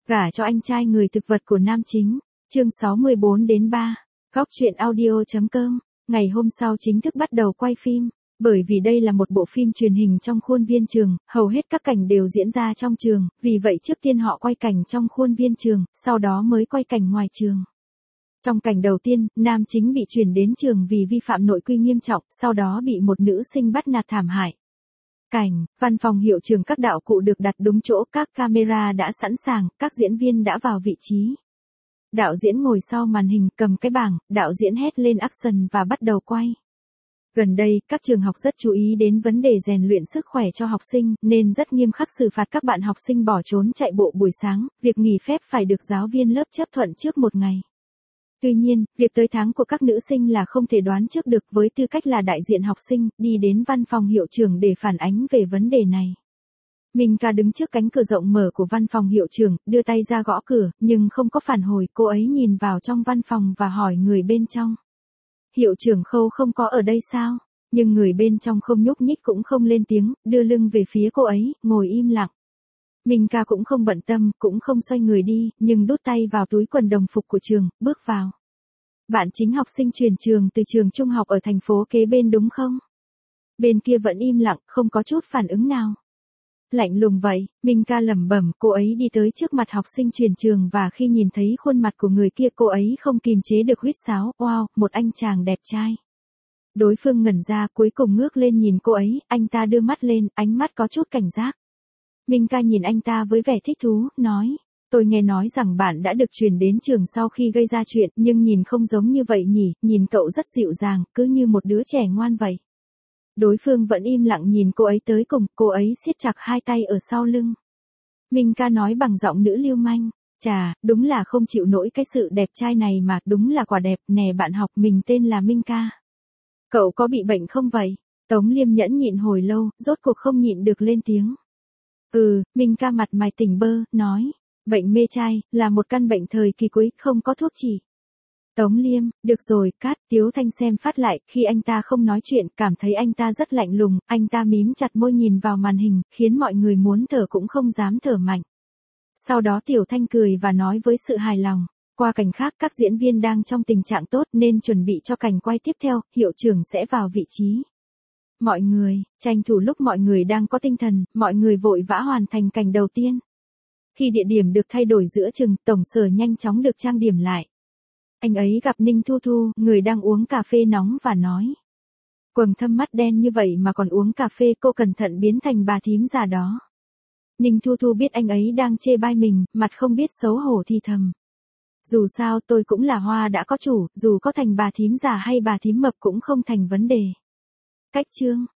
Gả cho anh trai người thực vật của nam chính. Chương 64-3. Góc truyện audio.com. Ngày hôm sau chính thức bắt đầu quay phim. Bởi vì đây là một bộ phim truyền hình trong khuôn viên trường, hầu hết các cảnh đều diễn ra trong trường, vì vậy trước tiên họ quay cảnh trong khuôn viên trường, sau đó mới quay cảnh ngoài trường. Trong cảnh đầu tiên, nam chính bị chuyển đến trường vì vi phạm nội quy nghiêm trọng, sau đó bị một nữ sinh bắt nạt thảm hại. Cảnh, văn phòng hiệu trường, các đạo cụ được đặt đúng chỗ, các camera đã sẵn sàng, các diễn viên đã vào vị trí. Đạo diễn ngồi sau màn hình cầm cái bảng, đạo diễn hét lên action và bắt đầu quay. Gần đây, các trường học rất chú ý đến vấn đề rèn luyện sức khỏe cho học sinh, nên rất nghiêm khắc xử phạt các bạn học sinh bỏ trốn chạy bộ buổi sáng, việc nghỉ phép phải được giáo viên lớp chấp thuận trước một ngày. Tuy nhiên, việc tới tháng của các nữ sinh là không thể đoán trước được. Với tư cách là đại diện học sinh, đi đến văn phòng hiệu trưởng để phản ánh về vấn đề này. Minka đứng trước cánh cửa rộng mở của văn phòng hiệu trưởng, đưa tay ra gõ cửa, nhưng không có phản hồi. Cô ấy nhìn vào trong văn phòng và hỏi người bên trong. Hiệu trưởng Khâu không có ở đây sao? Nhưng người bên trong không nhúc nhích cũng không lên tiếng, đưa lưng về phía cô ấy, ngồi im lặng. Minka cũng không bận tâm, cũng không xoay người đi, nhưng đút tay vào túi quần đồng phục của trường, bước vào. Bạn chính học sinh chuyển trường từ trường trung học ở thành phố kế bên đúng không? Bên kia vẫn im lặng, không có chút phản ứng nào. Lạnh lùng vậy, Minka lẩm bẩm. Cô ấy đi tới trước mặt học sinh chuyển trường và khi nhìn thấy khuôn mặt của người kia cô ấy không kìm chế được huýt sáo. Wow, một anh chàng đẹp trai. Đối phương ngẩn ra, cuối cùng ngước lên nhìn cô ấy, anh ta đưa mắt lên, ánh mắt có chút cảnh giác. Minka nhìn anh ta với vẻ thích thú, nói, tôi nghe nói rằng bạn đã được chuyển đến trường sau khi gây ra chuyện, nhưng nhìn không giống như vậy nhỉ, nhìn cậu rất dịu dàng, cứ như một đứa trẻ ngoan vậy. Đối phương vẫn im lặng nhìn cô ấy tới cùng, cô ấy siết chặt hai tay ở sau lưng. Minka nói bằng giọng nữ lưu manh, chà, đúng là không chịu nổi cái sự đẹp trai này mà, đúng là quả đẹp. Nè bạn học, mình tên là Minka. Cậu có bị bệnh không vậy? Tống Liêm nhẫn nhịn hồi lâu, rốt cuộc không nhịn được lên tiếng. Minka mặt mày tỉnh bơ, nói, bệnh mê trai, là một căn bệnh thời kỳ cuối, không có thuốc trị. Tống Liêm, được rồi, cắt. Tiếu Thanh xem phát lại, khi anh ta không nói chuyện, cảm thấy anh ta rất lạnh lùng, anh ta mím chặt môi nhìn vào màn hình, khiến mọi người muốn thở cũng không dám thở mạnh. Sau đó Tiểu Thanh cười và nói với sự hài lòng, qua cảnh khác các diễn viên đang trong tình trạng tốt nên chuẩn bị cho cảnh quay tiếp theo, hiệu trưởng sẽ vào vị trí. Mọi người, tranh thủ lúc mọi người đang có tinh thần, mọi người vội vã hoàn thành cảnh đầu tiên. Khi địa điểm được thay đổi giữa chừng, tổng sở nhanh chóng được trang điểm lại. Anh ấy gặp Ninh Thu Thu, người đang uống cà phê nóng và nói. Quầng thâm mắt đen như vậy mà còn uống cà phê, cô cẩn thận biến thành bà thím già đó. Ninh Thu Thu biết anh ấy đang chê bai mình, mặt không biết xấu hổ thì thầm. Dù sao tôi cũng là hoa đã có chủ, dù có thành bà thím già hay bà thím mập cũng không thành vấn đề. Cách chương.